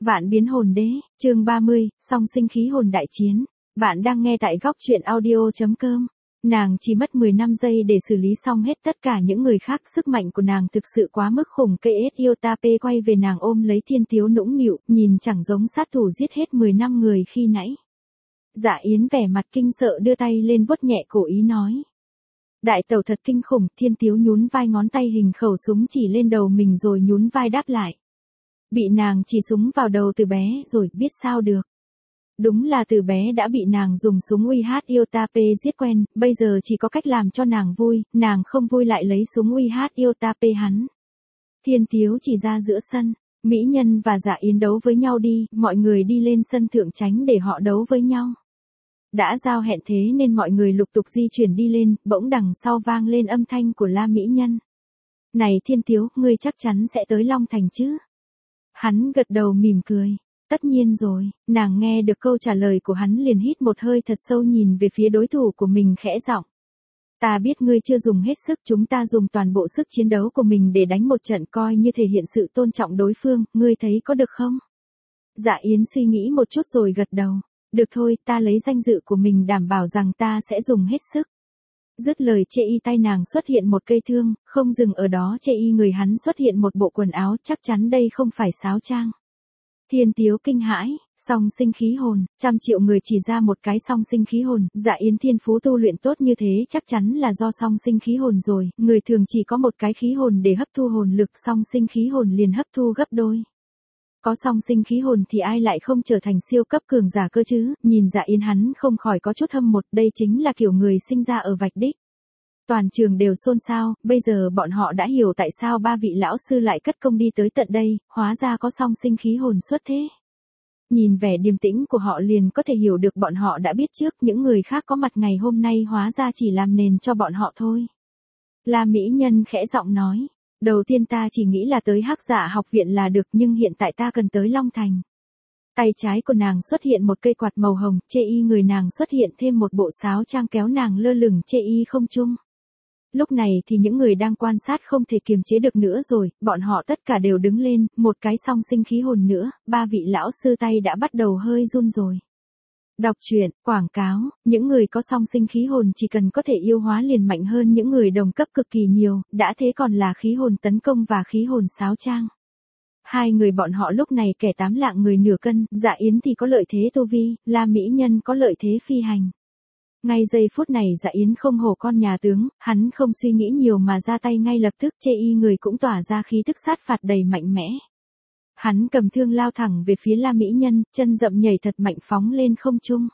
Vạn biến hồn đế, chương 30, song sinh khí hồn đại chiến. Bạn đang nghe tại góc truyện audio.com. Nàng chỉ mất 15 giây để xử lý xong hết tất cả những người khác, sức mạnh của nàng thực sự quá mức khủng. KS Yotape quay về nàng ôm lấy Thiên Tiếu nũng nịu, nhìn chẳng giống sát thủ giết hết 10 năm người khi nãy. Dạ Yến vẻ mặt kinh sợ đưa tay lên vuốt nhẹ cổ ý nói. Đại tẩu thật kinh khủng. Thiên Tiếu nhún vai, ngón tay hình khẩu súng chỉ lên đầu mình rồi nhún vai đáp lại. Bị nàng chỉ súng vào đầu từ bé rồi, biết sao được. Đúng là từ bé đã bị nàng dùng súng uy Yotape giết quen, bây giờ chỉ có cách làm cho nàng vui, nàng không vui lại lấy súng uy Yotape hắn. Thiên Tiếu chỉ ra giữa sân, Mỹ Nhân và Dạ Yến đấu với nhau đi, mọi người đi lên sân thượng tránh để họ đấu với nhau. Đã giao hẹn thế nên mọi người lục tục di chuyển đi lên, bỗng đằng sau vang lên âm thanh của La Mỹ Nhân. Này Thiên Tiếu, ngươi chắc chắn sẽ tới Long Thành chứ? Hắn gật đầu mỉm cười. Tất nhiên rồi. Nàng nghe được câu trả lời của hắn liền hít một hơi thật sâu, nhìn về phía đối thủ của mình khẽ giọng. Ta biết ngươi chưa dùng hết sức, chúng ta dùng toàn bộ sức chiến đấu của mình để đánh một trận, coi như thể hiện sự tôn trọng đối phương, ngươi thấy có được không? Dạ Yến suy nghĩ một chút rồi gật đầu. Được thôi, ta lấy danh dự của mình đảm bảo rằng ta sẽ dùng hết sức. Dứt lời chê y tay nàng xuất hiện một cây thương, không dừng ở đó, chê y người hắn xuất hiện một bộ quần áo, chắc chắn đây không phải sáo trang. Thiên Tiếu kinh hãi, song sinh khí hồn, 100 triệu người chỉ ra một cái song sinh khí hồn, Dạ Yến thiên phú tu luyện tốt như thế chắc chắn là do song sinh khí hồn rồi, người thường chỉ có một cái khí hồn để hấp thu hồn lực, song sinh khí hồn liền hấp thu gấp đôi. Có song sinh khí hồn thì ai lại không trở thành siêu cấp cường giả cơ chứ, nhìn Dạ Yến hắn không khỏi có chút hâm mộ, đây chính là kiểu người sinh ra ở vạch đích. Toàn trường đều xôn xao, bây giờ bọn họ đã hiểu tại sao ba vị lão sư lại cất công đi tới tận đây, hóa ra có song sinh khí hồn xuất thế. Nhìn vẻ điềm tĩnh của họ liền có thể hiểu được bọn họ đã biết trước, những người khác có mặt ngày hôm nay hóa ra chỉ làm nền cho bọn họ thôi. La Mỹ Nhân khẽ giọng nói. Đầu tiên ta chỉ nghĩ là tới Hắc Dạ học viện là được, nhưng hiện tại ta cần tới Long Thành. Tay trái của nàng xuất hiện một cây quạt màu hồng, chê y người nàng xuất hiện thêm một bộ sáo trang kéo nàng lơ lửng chê y không trung. Lúc này thì những người đang quan sát không thể kiềm chế được nữa rồi, bọn họ tất cả đều đứng lên, một cái song sinh khí hồn nữa, ba vị lão sư tay đã bắt đầu hơi run rồi. Đọc truyện, quảng cáo, những người có song sinh khí hồn chỉ cần có thể yêu hóa liền mạnh hơn những người đồng cấp cực kỳ nhiều, đã thế còn là khí hồn tấn công và khí hồn sáo trang. Hai người bọn họ lúc này kẻ 8 lạng người nửa cân, Dạ Yến thì có lợi thế tu vi, La Mỹ Nhân có lợi thế phi hành. Ngay giây phút này Dạ Yến không hổ con nhà tướng, hắn không suy nghĩ nhiều mà ra tay ngay lập tức, chê y người cũng tỏa ra khí tức sát phạt đầy mạnh mẽ. Hắn cầm thương lao thẳng về phía La Mỹ Nhân, chân rậm nhảy thật mạnh phóng lên không trung.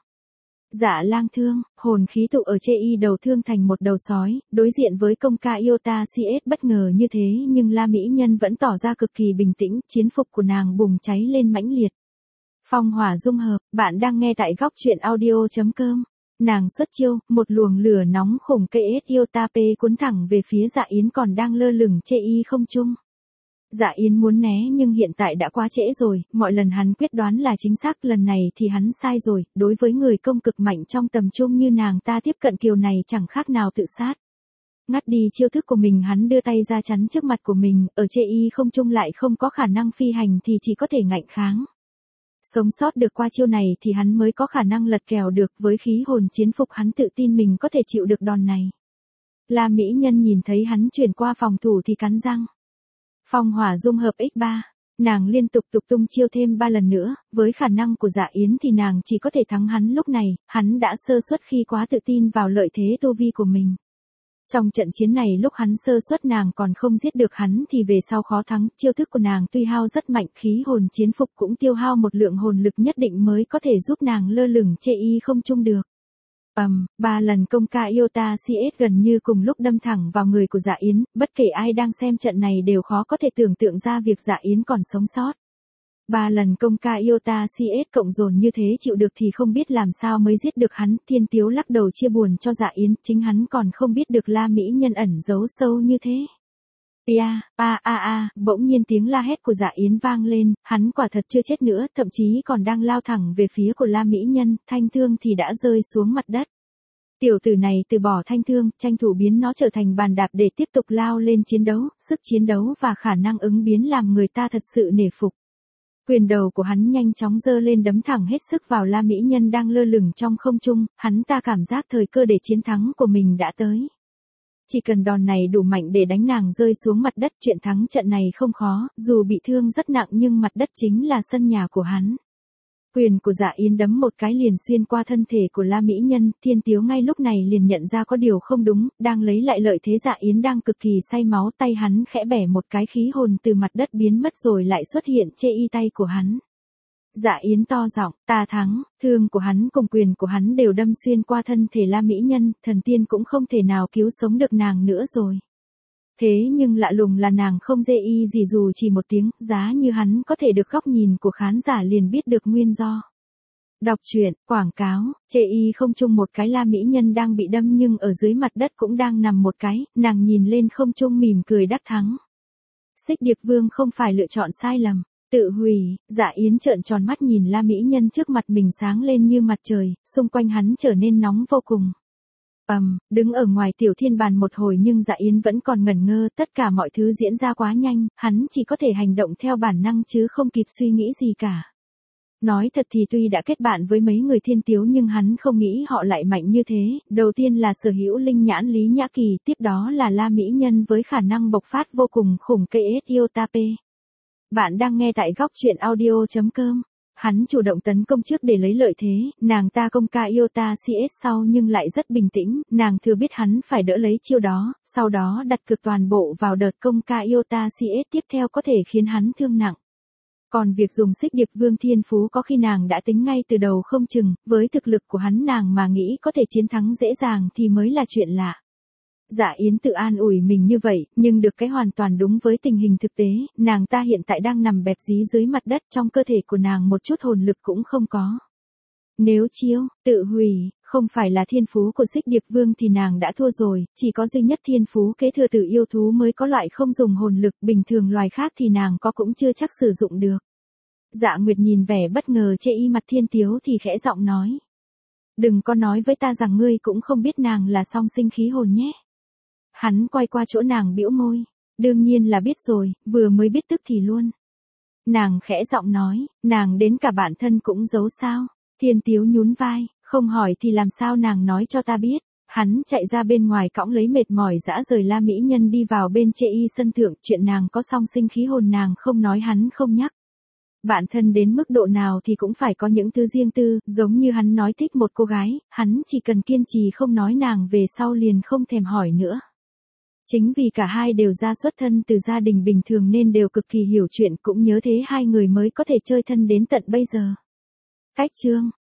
Dạ lang thương, hồn khí tụ ở chê y đầu thương thành một đầu sói, đối diện với công ca Iota CS bất ngờ như thế nhưng La Mỹ Nhân vẫn tỏ ra cực kỳ bình tĩnh, chiến phục của nàng bùng cháy lên mãnh liệt. Phong hỏa dung hợp, bạn đang nghe tại góc truyện audio.com. Nàng xuất chiêu, một luồng lửa nóng khủng KS Yotape cuốn thẳng về phía Dạ Yến còn đang lơ lửng chê y không trung. Dạ Yến muốn né nhưng hiện tại đã quá trễ rồi, mọi lần hắn quyết đoán là chính xác, lần này thì hắn sai rồi, đối với người công cực mạnh trong tầm trung như nàng ta tiếp cận kiểu này chẳng khác nào tự sát. Ngắt đi chiêu thức của mình, hắn đưa tay ra chắn trước mặt của mình, ở chê y không trung lại không có khả năng phi hành thì chỉ có thể ngạnh kháng. Sống sót được qua chiêu này thì hắn mới có khả năng lật kèo được, với khí hồn chiến phục hắn tự tin mình có thể chịu được đòn này. La Mỹ Nhân nhìn thấy hắn chuyển qua phòng thủ thì cắn răng. Phong hỏa dung hợp x3, nàng liên tục tung chiêu thêm 3 lần nữa, với khả năng của Dạ Yến thì nàng chỉ có thể thắng hắn lúc này, hắn đã sơ suất khi quá tự tin vào lợi thế tu vi của mình. Trong trận chiến này lúc hắn sơ suất nàng còn không giết được hắn thì về sau khó thắng, chiêu thức của nàng tuy hao rất mạnh, khí hồn chiến phục cũng tiêu hao một lượng hồn lực nhất định mới có thể giúp nàng lơ lửng chê y không trung được. 3 lần công ca Iota CS gần như cùng lúc đâm thẳng vào người của Dạ Yến, bất kể ai đang xem trận này đều khó có thể tưởng tượng ra việc Dạ Yến còn sống sót. 3 lần công ca Iota CS cộng dồn như thế chịu được thì không biết làm sao mới giết được hắn, Thiên Tiếu lắc đầu chia buồn cho Dạ Yến, chính hắn còn không biết được La Mỹ Nhân ẩn giấu sâu như thế. Bỗng nhiên tiếng la hét của Dạ Yến vang lên, hắn quả thật chưa chết nữa, thậm chí còn đang lao thẳng về phía của La Mỹ Nhân, thanh thương thì đã rơi xuống mặt đất. Tiểu tử này từ bỏ thanh thương, tranh thủ biến nó trở thành bàn đạp để tiếp tục lao lên chiến đấu, sức chiến đấu và khả năng ứng biến làm người ta thật sự nể phục. Quyền đầu của hắn nhanh chóng giơ lên đấm thẳng hết sức vào La mỹ nhân đang lơ lửng trong không trung, hắn ta cảm giác thời cơ để chiến thắng của mình đã tới. Chỉ cần đòn này đủ mạnh để đánh nàng rơi xuống mặt đất, chuyện thắng trận này không khó, dù bị thương rất nặng nhưng mặt đất chính là sân nhà của hắn. Quyền của Dạ Yến đấm một cái liền xuyên qua thân thể của La mỹ nhân, Thiên Tiếu ngay lúc này liền nhận ra có điều không đúng, đang lấy lại lợi thế Dạ Yến đang cực kỳ say máu, tay hắn khẽ bẻ một cái, khí hồn từ mặt đất biến mất rồi lại xuất hiện chê y tay của hắn. Dạ Yến to giọng, ta thắng, thương của hắn cùng quyền của hắn đều đâm xuyên qua thân thể La mỹ nhân, thần tiên cũng không thể nào cứu sống được nàng nữa rồi. Thế nhưng lạ lùng là nàng không dê y gì dù chỉ một tiếng, giá như hắn có thể được góc nhìn của khán giả liền biết được nguyên do. Đọc truyện, quảng cáo, chê y không chung một cái, La mỹ nhân đang bị đâm nhưng ở dưới mặt đất cũng đang nằm một cái, nàng nhìn lên không trung mỉm cười đắc thắng. Xích Điệp Vương không phải lựa chọn sai lầm. Tự hủy, Dạ Yến trợn tròn mắt nhìn La mỹ nhân trước mặt mình sáng lên như mặt trời, xung quanh hắn trở nên nóng vô cùng. Đứng ở ngoài tiểu thiên bàn một hồi nhưng Dạ Yến vẫn còn ngẩn ngơ, tất cả mọi thứ diễn ra quá nhanh, hắn chỉ có thể hành động theo bản năng chứ không kịp suy nghĩ gì cả. Nói thật thì tuy đã kết bạn với mấy người Thiên Tiếu nhưng hắn không nghĩ họ lại mạnh như thế, đầu tiên là sở hữu linh nhãn Lý Nhã Kỳ, tiếp đó là La mỹ nhân với khả năng bộc phát vô cùng khủng KS Yotape. Bạn đang nghe tại góc truyện audio.com. Hắn chủ động tấn công trước để lấy lợi thế, nàng ta công ca Iota CS sau nhưng lại rất bình tĩnh, nàng thừa biết hắn phải đỡ lấy chiêu đó, sau đó đặt cược toàn bộ vào đợt công ca Iota CS tiếp theo có thể khiến hắn thương nặng. Còn việc dùng Xích Điệp Vương thiên phú có khi nàng đã tính ngay từ đầu không chừng, với thực lực của hắn nàng mà nghĩ có thể chiến thắng dễ dàng thì mới là chuyện lạ. Dạ Yến tự an ủi mình như vậy, nhưng được cái hoàn toàn đúng với tình hình thực tế, nàng ta hiện tại đang nằm bẹp dí dưới mặt đất, trong cơ thể của nàng một chút hồn lực cũng không có. Nếu chiêu, tự hủy, không phải là thiên phú của Xích Điệp Vương thì nàng đã thua rồi, chỉ có duy nhất thiên phú kế thừa từ yêu thú mới có loại không dùng hồn lực, bình thường loài khác thì nàng có cũng chưa chắc sử dụng được. Dạ Nguyệt nhìn vẻ bất ngờ chê y mặt Thiên Tiếu thì khẽ giọng nói. Đừng có nói với ta rằng ngươi cũng không biết nàng là song sinh khí hồn nhé. Hắn quay qua chỗ nàng bĩu môi. Đương nhiên là biết rồi, vừa mới biết tức thì luôn. Nàng khẽ giọng nói, nàng đến cả bản thân cũng giấu sao. Thiên Tiếu nhún vai, không hỏi thì làm sao nàng nói cho ta biết. Hắn chạy ra bên ngoài cõng lấy mệt mỏi dã rời La mỹ nhân đi vào bên chê y sân thượng, chuyện nàng có song sinh khí hồn nàng không nói hắn không nhắc. Bản thân đến mức độ nào thì cũng phải có những thứ riêng tư, giống như hắn nói thích một cô gái, hắn chỉ cần kiên trì không nói nàng về sau liền không thèm hỏi nữa. Chính vì cả hai đều ra xuất thân từ gia đình bình thường nên đều cực kỳ hiểu chuyện, cũng nhớ thế hai người mới có thể chơi thân đến tận bây giờ. Cách chương